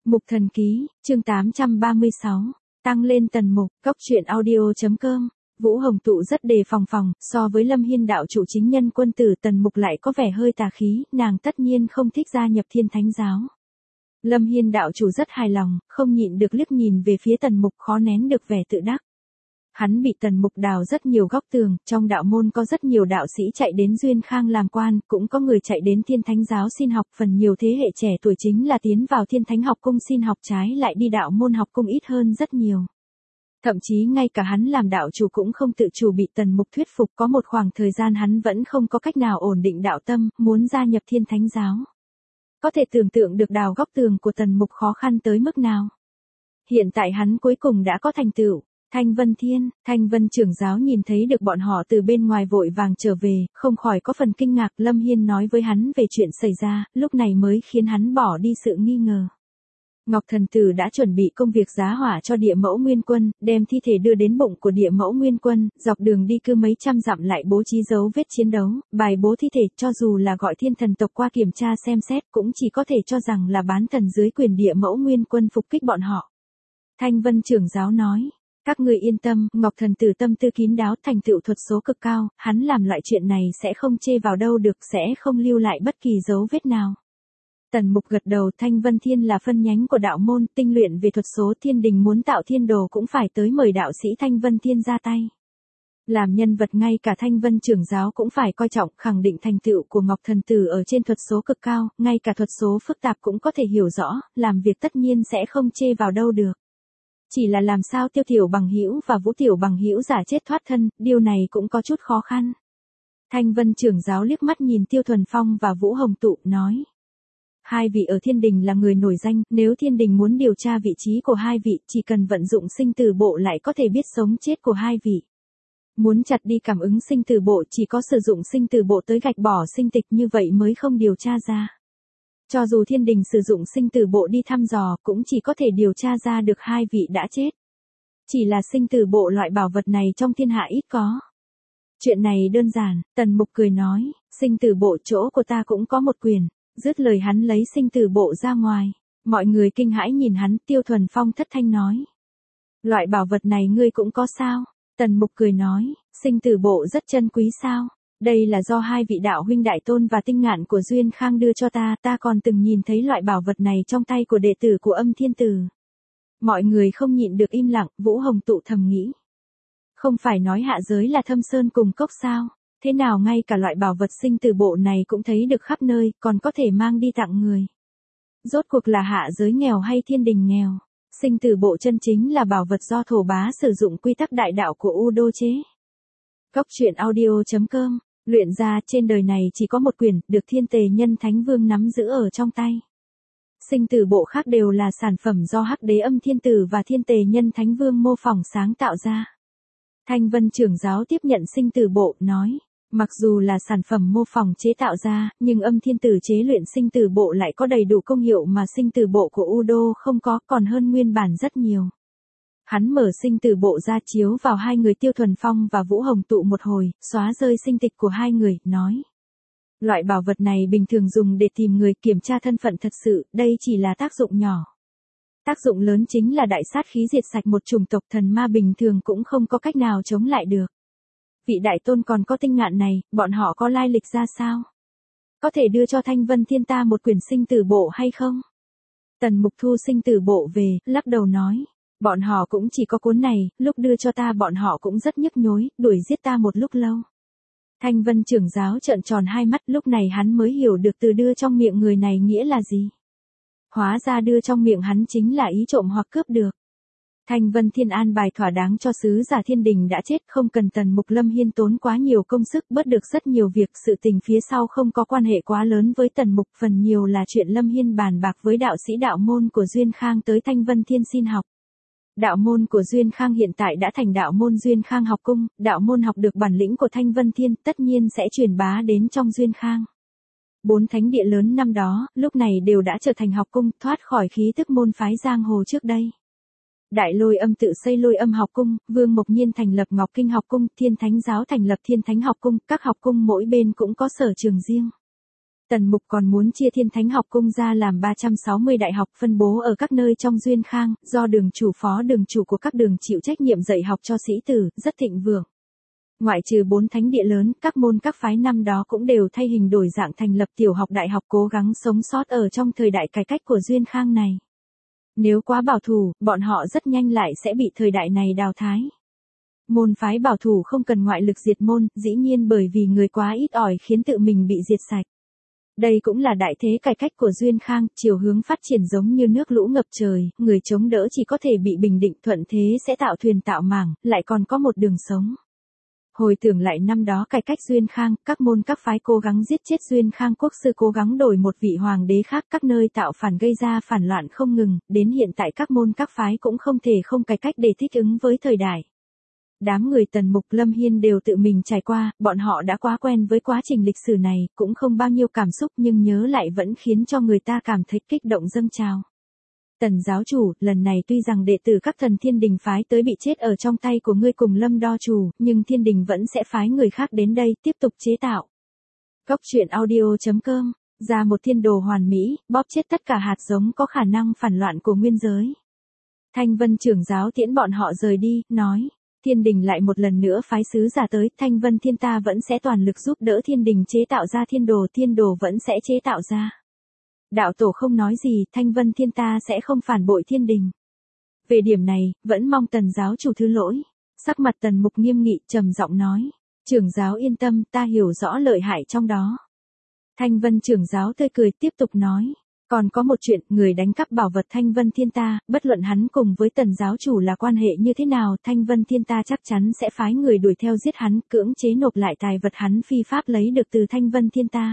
Mục Thần Ký, chương 836, tăng lên tần mục, cóc truyện audio.com. Vũ Hồng Tụ rất đề phòng, so với Lâm Hiên đạo chủ chính nhân quân tử tần mục lại có vẻ hơi tà khí, nàng tất nhiên không thích gia nhập Thiên Thánh giáo. Lâm Hiên đạo chủ rất hài lòng, không nhịn được liếc nhìn về phía tần mục khó nén được vẻ tự đắc. Hắn bị tần mục đào rất nhiều góc tường, trong đạo môn có rất nhiều đạo sĩ chạy đến Duyên Khang làm quan, cũng có người chạy đến Thiên Thánh giáo xin học, phần nhiều thế hệ trẻ tuổi chính là tiến vào Thiên Thánh học cung xin học trái lại đi đạo môn học cung ít hơn rất nhiều. Thậm chí ngay cả hắn làm đạo chủ cũng không tự chủ bị tần mục thuyết phục, có một khoảng thời gian hắn vẫn không có cách nào ổn định đạo tâm, muốn gia nhập Thiên Thánh giáo. Có thể tưởng tượng được đào góc tường của tần mục khó khăn tới mức nào. Hiện tại hắn cuối cùng đã có thành tựu. Thanh Vân trưởng giáo nhìn thấy được bọn họ từ bên ngoài vội vàng trở về, không khỏi có phần kinh ngạc. Lâm Hiên nói với hắn về chuyện xảy ra, lúc này mới khiến hắn bỏ đi sự nghi ngờ. Ngọc Thần Tử đã chuẩn bị công việc giá hỏa cho Địa Mẫu Nguyên Quân, đem thi thể đưa đến bụng của Địa Mẫu Nguyên Quân, dọc đường đi cứ mấy trăm dặm lại bố trí dấu vết chiến đấu, bài bố thi thể, cho dù là gọi thiên thần tộc qua kiểm tra xem xét cũng chỉ có thể cho rằng là bán thần dưới quyền Địa Mẫu Nguyên Quân phục kích bọn họ. Thanh Vân trưởng giáo nói. Các ngươi yên tâm, Ngọc Thần Tử tâm tư kín đáo, thành tựu thuật số cực cao, hắn làm loại chuyện này sẽ không chê vào đâu được, sẽ không lưu lại bất kỳ dấu vết nào. Tần Mục gật đầu. Thanh Vân Thiên là phân nhánh của đạo môn, tinh luyện về thuật số, thiên đình muốn tạo thiên đồ cũng phải tới mời đạo sĩ Thanh Vân Thiên ra tay. Làm nhân vật ngay cả Thanh Vân trưởng giáo cũng phải coi trọng, khẳng định thành tựu của Ngọc Thần Tử ở trên thuật số cực cao, ngay cả thuật số phức tạp cũng có thể hiểu rõ, làm việc tất nhiên sẽ không chê vào đâu được. Chỉ là làm sao Tiêu Tiểu Bằng Hữu và Vũ Tiểu Bằng Hữu giả chết thoát thân, điều này cũng có chút khó khăn. Thanh Vân trưởng giáo liếc mắt nhìn Tiêu Thuần Phong và Vũ Hồng Tụ, nói. Hai vị ở thiên đình là người nổi danh, nếu thiên đình muốn điều tra vị trí của hai vị, chỉ cần vận dụng sinh tử bộ lại có thể biết sống chết của hai vị. Muốn chặt đi cảm ứng sinh tử bộ chỉ có sử dụng sinh tử bộ tới gạch bỏ sinh tịch, như vậy mới không điều tra ra. Cho dù thiên đình sử dụng sinh tử bộ đi thăm dò cũng chỉ có thể điều tra ra được hai vị đã chết. Chỉ là sinh tử bộ loại bảo vật này trong thiên hạ ít có. Chuyện này đơn giản, Tần Mục cười nói, sinh tử bộ chỗ của ta cũng có một quyền. Dứt lời hắn lấy sinh tử bộ ra ngoài. Mọi người kinh hãi nhìn hắn. Tiêu Thuần Phong thất thanh nói. Loại bảo vật này ngươi cũng có sao? Tần Mục cười nói, sinh tử bộ rất chân quý sao? Đây là do hai vị đạo huynh Đại Tôn và Tinh Ngạn của Duyên Khang đưa cho ta, ta còn từng nhìn thấy loại bảo vật này trong tay của đệ tử của Âm Thiên Tử. Mọi người không nhịn được im lặng. Vũ Hồng Tụ thầm nghĩ. Không phải nói hạ giới là thâm sơn cùng cốc sao? Thế nào ngay cả loại bảo vật sinh tử bộ này cũng thấy được khắp nơi, còn có thể mang đi tặng người. Rốt cuộc là hạ giới nghèo hay thiên đình nghèo? Sinh tử bộ chân chính là bảo vật do thổ bá sử dụng quy tắc đại đạo của Udo chế. Cóc truyện audio.com. Luyện ra trên đời này chỉ có một quyển, được Thiên Tề Nhân Thánh Vương nắm giữ ở trong tay. Sinh tử bộ khác đều là sản phẩm do Hắc Đế Âm Thiên Tử và Thiên Tề Nhân Thánh Vương mô phỏng sáng tạo ra. Thanh Vân trưởng giáo tiếp nhận sinh tử bộ, nói, mặc dù là sản phẩm mô phỏng chế tạo ra, nhưng Âm Thiên Tử chế luyện sinh tử bộ lại có đầy đủ công hiệu mà sinh tử bộ của Udo không có, còn hơn nguyên bản rất nhiều. Hắn mở sinh tử bộ ra chiếu vào hai người Tiêu Thuần Phong và Vũ Hồng Tụ một hồi, xóa rơi sinh tịch của hai người, nói. Loại bảo vật này bình thường dùng để tìm người kiểm tra thân phận thật sự, đây chỉ là tác dụng nhỏ. Tác dụng lớn chính là đại sát khí diệt sạch một chủng tộc, thần ma bình thường cũng không có cách nào chống lại được. Vị Đại Tôn còn có Tinh Ngạn này, bọn họ có lai lịch ra sao? Có thể đưa cho Thanh Vân Thiên ta một quyển sinh tử bộ hay không? Tần Mục thu sinh tử bộ về, lắc đầu nói. Bọn họ cũng chỉ có cuốn này, lúc đưa cho ta bọn họ cũng rất nhức nhối, đuổi giết ta một lúc lâu. Thanh Vân trưởng giáo trợn tròn hai mắt, lúc này hắn mới hiểu được từ đưa trong miệng người này nghĩa là gì. Hóa ra đưa trong miệng hắn chính là ý trộm hoặc cướp được. Thanh Vân Thiên an bài thỏa đáng cho sứ giả thiên đình đã chết, không cần Tần Mục Lâm Hiên tốn quá nhiều công sức, bớt được rất nhiều việc, sự tình phía sau không có quan hệ quá lớn với Tần Mục, phần nhiều là chuyện Lâm Hiên bàn bạc với đạo sĩ đạo môn của Duyên Khang tới Thanh Vân Thiên xin học. Đạo môn của Duyên Khang hiện tại đã thành đạo môn Duyên Khang học cung, đạo môn học được bản lĩnh của Thanh Vân Thiên, tất nhiên sẽ truyền bá đến trong Duyên Khang. 4 thánh địa lớn năm đó, lúc này đều đã trở thành học cung, thoát khỏi khí tức môn phái giang hồ trước đây. Đại Lôi Âm tự xây Lôi Âm học cung, Vương Mộc Nhiên thành lập Ngọc Kinh học cung, Thiên Thánh giáo thành lập Thiên Thánh học cung, các học cung mỗi bên cũng có sở trường riêng. Tần Mục còn muốn chia Thiên Thánh học cung ra làm 360 đại học phân bố ở các nơi trong Duyên Khang, do đường chủ phó đường chủ của các đường chịu trách nhiệm dạy học cho sĩ tử, rất thịnh vượng. Ngoại trừ 4 thánh địa lớn, các môn các phái năm đó cũng đều thay hình đổi dạng thành lập tiểu học đại học cố gắng sống sót ở trong thời đại cải cách của Duyên Khang này. Nếu quá bảo thủ, bọn họ rất nhanh lại sẽ bị thời đại này đào thái. Môn phái bảo thủ không cần ngoại lực diệt môn, dĩ nhiên bởi vì người quá ít ỏi khiến tự mình bị diệt sạch. Đây cũng là đại thế cải cách của Duyên Khang, chiều hướng phát triển giống như nước lũ ngập trời, người chống đỡ chỉ có thể bị bình định, thuận thế sẽ tạo thuyền tạo mảng, lại còn có một đường sống. Hồi tưởng lại năm đó cải cách Duyên Khang, các môn các phái cố gắng giết chết Duyên Khang quốc sư, cố gắng đổi một vị hoàng đế khác, các nơi tạo phản gây ra phản loạn không ngừng, đến hiện tại các môn các phái cũng không thể không cải cách để thích ứng với thời đại. Đám người Tần Mục Lâm Hiên đều tự mình trải qua, bọn họ đã quá quen với quá trình lịch sử này, cũng không bao nhiêu cảm xúc nhưng nhớ lại vẫn khiến cho người ta cảm thấy kích động dâng trào. Tần giáo chủ, lần này tuy rằng đệ tử các thần Thiên Đình phái tới bị chết ở trong tay của ngươi cùng Lâm đo chủ, nhưng Thiên Đình vẫn sẽ phái người khác đến đây tiếp tục chế tạo. Góc truyện audio.com, ra một thiên đồ hoàn mỹ, bóp chết tất cả hạt giống có khả năng phản loạn của nguyên giới. Thanh Vân trưởng giáo tiễn bọn họ rời đi, nói. Thiên Đình lại một lần nữa phái sứ giả tới, Thanh Vân Thiên ta vẫn sẽ toàn lực giúp đỡ Thiên Đình chế tạo ra thiên đồ vẫn sẽ chế tạo ra. Đạo tổ không nói gì, Thanh Vân Thiên ta sẽ không phản bội Thiên Đình. Về điểm này, vẫn mong Tần giáo chủ thứ lỗi. Sắc mặt Tần Mục nghiêm nghị, trầm giọng nói. Trưởng giáo yên tâm, ta hiểu rõ lợi hại trong đó. Thanh Vân trưởng giáo tươi cười tiếp tục nói. Còn có một chuyện, người đánh cắp bảo vật Thanh Vân Thiên ta, bất luận hắn cùng với Tần giáo chủ là quan hệ như thế nào, Thanh Vân Thiên ta chắc chắn sẽ phái người đuổi theo giết hắn, cưỡng chế nộp lại tài vật hắn phi pháp lấy được từ Thanh Vân Thiên ta.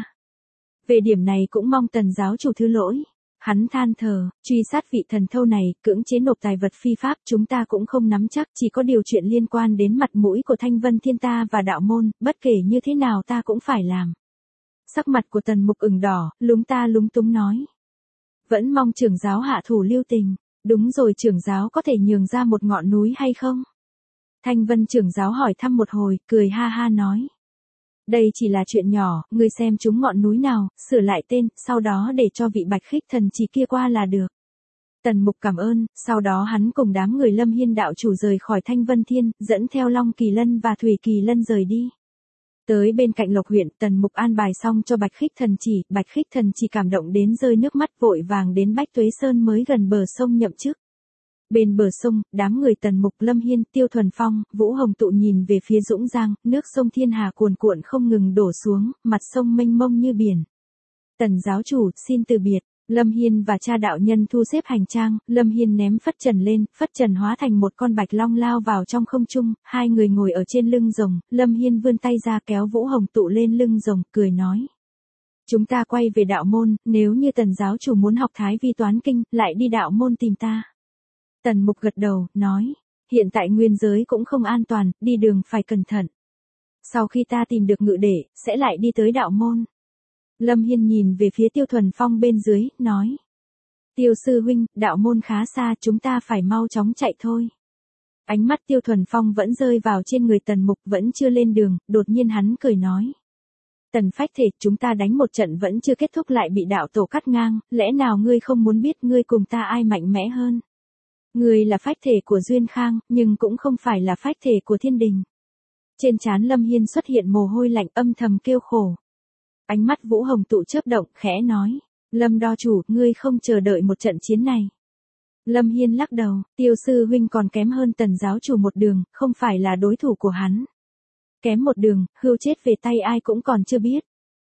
Về điểm này cũng mong Tần giáo chủ thứ lỗi. Hắn than thở, truy sát vị thần thâu này, cưỡng chế nộp tài vật phi pháp, chúng ta cũng không nắm chắc, chỉ có điều chuyện liên quan đến mặt mũi của Thanh Vân Thiên ta và đạo môn, bất kể như thế nào ta cũng phải làm. Sắc mặt của Tần Mục ửng đỏ, lúng túng nói. Vẫn mong trưởng giáo hạ thủ lưu tình. Đúng rồi, trưởng giáo có thể nhường ra một ngọn núi hay không? Thanh Vân trưởng giáo hỏi thăm một hồi, cười ha ha nói. Đây chỉ là chuyện nhỏ, ngươi xem chúng ngọn núi nào, sửa lại tên, sau đó để cho vị Bạch Khích thần chỉ kia qua là được. Tần Mục cảm ơn, sau đó hắn cùng đám người Lâm Hiên đạo chủ rời khỏi Thanh Vân Thiên, dẫn theo Long Kỳ Lân và Thủy Kỳ Lân rời đi. Tới bên cạnh Lộc huyện, Tần Mục an bài xong cho Bạch Khích thần chỉ cảm động đến rơi nước mắt, vội vàng đến Bách Tuế Sơn mới gần bờ sông nhậm chức. Bên bờ sông, đám người Tần Mục, Lâm Hiên, Tiêu Thuần Phong, Vũ Hồng Tụ nhìn về phía Dũng Giang, nước sông Thiên Hà cuồn cuộn không ngừng đổ xuống, mặt sông mênh mông như biển. Tần giáo chủ, xin từ biệt. Lâm Hiên và cha đạo nhân thu xếp hành trang, Lâm Hiên ném phất trần lên, phất trần hóa thành một con bạch long lao vào trong không trung, hai người ngồi ở trên lưng rồng, Lâm Hiên vươn tay ra kéo Vũ Hồng Tụ lên lưng rồng, cười nói. Chúng ta quay về đạo môn, nếu như Tần giáo chủ muốn học Thái Vi toán kinh, lại đi đạo môn tìm ta. Tần Mục gật đầu, nói, hiện tại nguyên giới cũng không an toàn, đi đường phải cẩn thận. Sau khi ta tìm được ngự đệ, sẽ lại đi tới đạo môn. Lâm Hiên nhìn về phía Tiêu Thuần Phong bên dưới, nói. Tiêu sư huynh, đạo môn khá xa, chúng ta phải mau chóng chạy thôi. Ánh mắt Tiêu Thuần Phong vẫn rơi vào trên người Tần Mục, vẫn chưa lên đường, đột nhiên hắn cười nói. Tần phách thể, chúng ta đánh một trận vẫn chưa kết thúc lại bị đạo tổ cắt ngang, lẽ nào ngươi không muốn biết ngươi cùng ta ai mạnh mẽ hơn? Ngươi là phách thể của Duyên Khang, nhưng cũng không phải là phách thể của Thiên Đình. Trên trán Lâm Hiên xuất hiện mồ hôi lạnh, âm thầm kêu khổ. Ánh mắt Vũ Hồng Tụ chớp động, khẽ nói. Lâm đo chủ, ngươi không chờ đợi một trận chiến này. Lâm Hiên lắc đầu, Tiêu sư huynh còn kém hơn Tần giáo chủ một đường, không phải là đối thủ của hắn. Kém một đường, hưu chết về tay ai cũng còn chưa biết.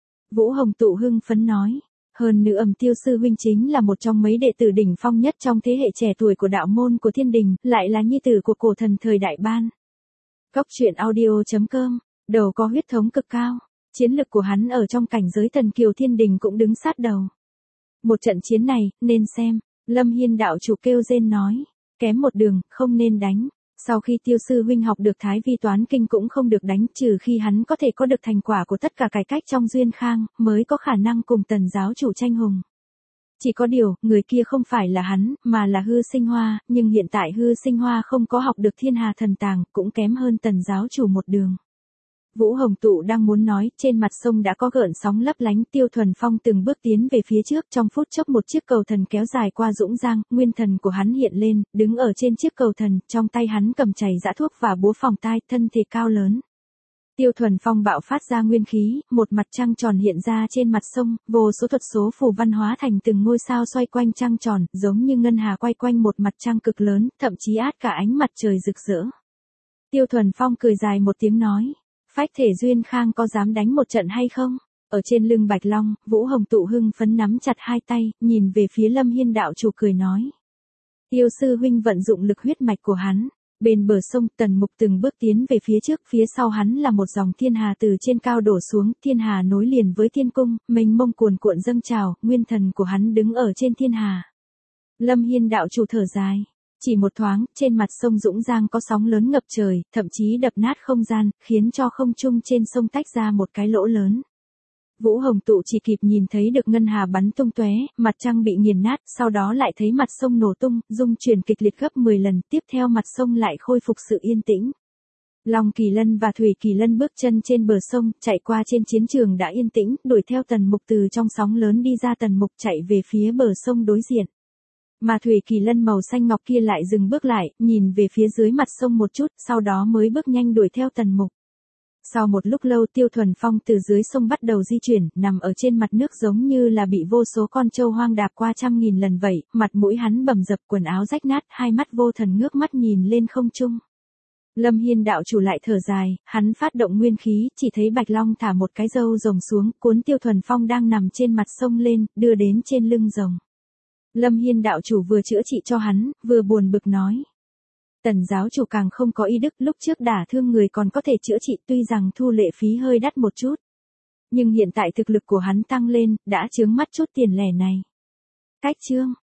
Vũ Hồng Tụ hưng phấn nói. Hơn nữa Tiêu sư huynh chính là một trong mấy đệ tử đỉnh phong nhất trong thế hệ trẻ tuổi của đạo môn của Thiên Đình, lại là nhi tử của cổ thần thời đại ban. Góc truyện audio.com, đầu có huyết thống cực cao. Chiến lực của hắn ở trong cảnh giới thần kiều Thiên Đình cũng đứng sát đầu. Một trận chiến này, nên xem. Lâm Hiên đạo chủ kêu rên nói. Kém một đường, không nên đánh. Sau khi Tiêu sư huynh học được Thái Vi toán kinh cũng không được đánh, trừ khi hắn có thể có được thành quả của tất cả cải cách trong Duyên Khang, mới có khả năng cùng Tần giáo chủ tranh hùng. Chỉ có điều, người kia không phải là hắn, mà là Hư Sinh Hoa, nhưng hiện tại Hư Sinh Hoa không có học được Thiên Hà thần tàng, cũng kém hơn Tần giáo chủ một đường. Vũ Hồng Tụ đang muốn nói, trên mặt sông đã có gợn sóng lấp lánh, Tiêu Thuần Phong từng bước tiến về phía trước, trong phút chốc một chiếc cầu thần kéo dài qua dũng giang, nguyên thần của hắn hiện lên, đứng ở trên chiếc cầu thần, trong tay hắn cầm chày giã thuốc và búa phòng tai, thân thể cao lớn. Tiêu Thuần Phong bạo phát ra nguyên khí, một mặt trăng tròn hiện ra trên mặt sông, vô số thuật số phù văn hóa thành từng ngôi sao xoay quanh trăng tròn, giống như ngân hà quay quanh một mặt trăng cực lớn, thậm chí át cả ánh mặt trời rực rỡ. Tiêu Thuần Phong cười dài một tiếng nói, phách thể Duyên Khang có dám đánh một trận hay không? Ở trên lưng Bạch Long, Vũ Hồng Tụ hưng phấn nắm chặt hai tay, nhìn về phía Lâm Hiên đạo chủ cười nói. Tiêu sư huynh vận dụng lực huyết mạch của hắn. Bên bờ sông, Tần Mục từng bước tiến về phía trước, phía sau hắn là một dòng thiên hà từ trên cao đổ xuống, thiên hà nối liền với thiên cung, mênh mông cuồn cuộn dâng trào, nguyên thần của hắn đứng ở trên thiên hà. Lâm Hiên đạo chủ thở dài. Chỉ một thoáng, trên mặt sông Dũng Giang có sóng lớn ngập trời, thậm chí đập nát không gian, khiến cho không trung trên sông tách ra một cái lỗ lớn. Vũ Hồng Tụ chỉ kịp nhìn thấy được ngân hà bắn tung tóe, mặt trăng bị nghiền nát, sau đó lại thấy mặt sông nổ tung, rung chuyển kịch liệt gấp 10 lần, tiếp theo mặt sông lại khôi phục sự yên tĩnh. Long Kỳ Lân và Thủy Kỳ Lân bước chân trên bờ sông, chạy qua trên chiến trường đã yên tĩnh, đuổi theo Tần Mục từ trong sóng lớn đi ra. Tần Mục chạy về phía bờ sông đối diện. Mà Thủy Kỳ Lân màu xanh ngọc kia lại dừng bước lại, nhìn về phía dưới mặt sông một chút, sau đó mới bước nhanh đuổi theo Tần Mục. Sau một lúc lâu, Tiêu Thuần Phong từ dưới sông bắt đầu di chuyển, nằm ở trên mặt nước giống như là bị vô số con trâu hoang đạp qua 100.000 lần vậy, mặt mũi hắn bầm dập, quần áo rách nát, hai mắt vô thần ngước mắt nhìn lên không trung. Lâm Hiên đạo chủ lại thở dài, hắn phát động nguyên khí, chỉ thấy Bạch Long thả một cái râu rồng xuống, cuốn Tiêu Thuần Phong đang nằm trên mặt sông lên, đưa đến trên lưng rồng. Lâm Hiên đạo chủ vừa chữa trị cho hắn, vừa buồn bực nói. Tần giáo chủ càng không có y đức, lúc trước đả thương người còn có thể chữa trị, tuy rằng thu lệ phí hơi đắt một chút. Nhưng hiện tại thực lực của hắn tăng lên, đã chướng mắt chút tiền lẻ này. Cách chương.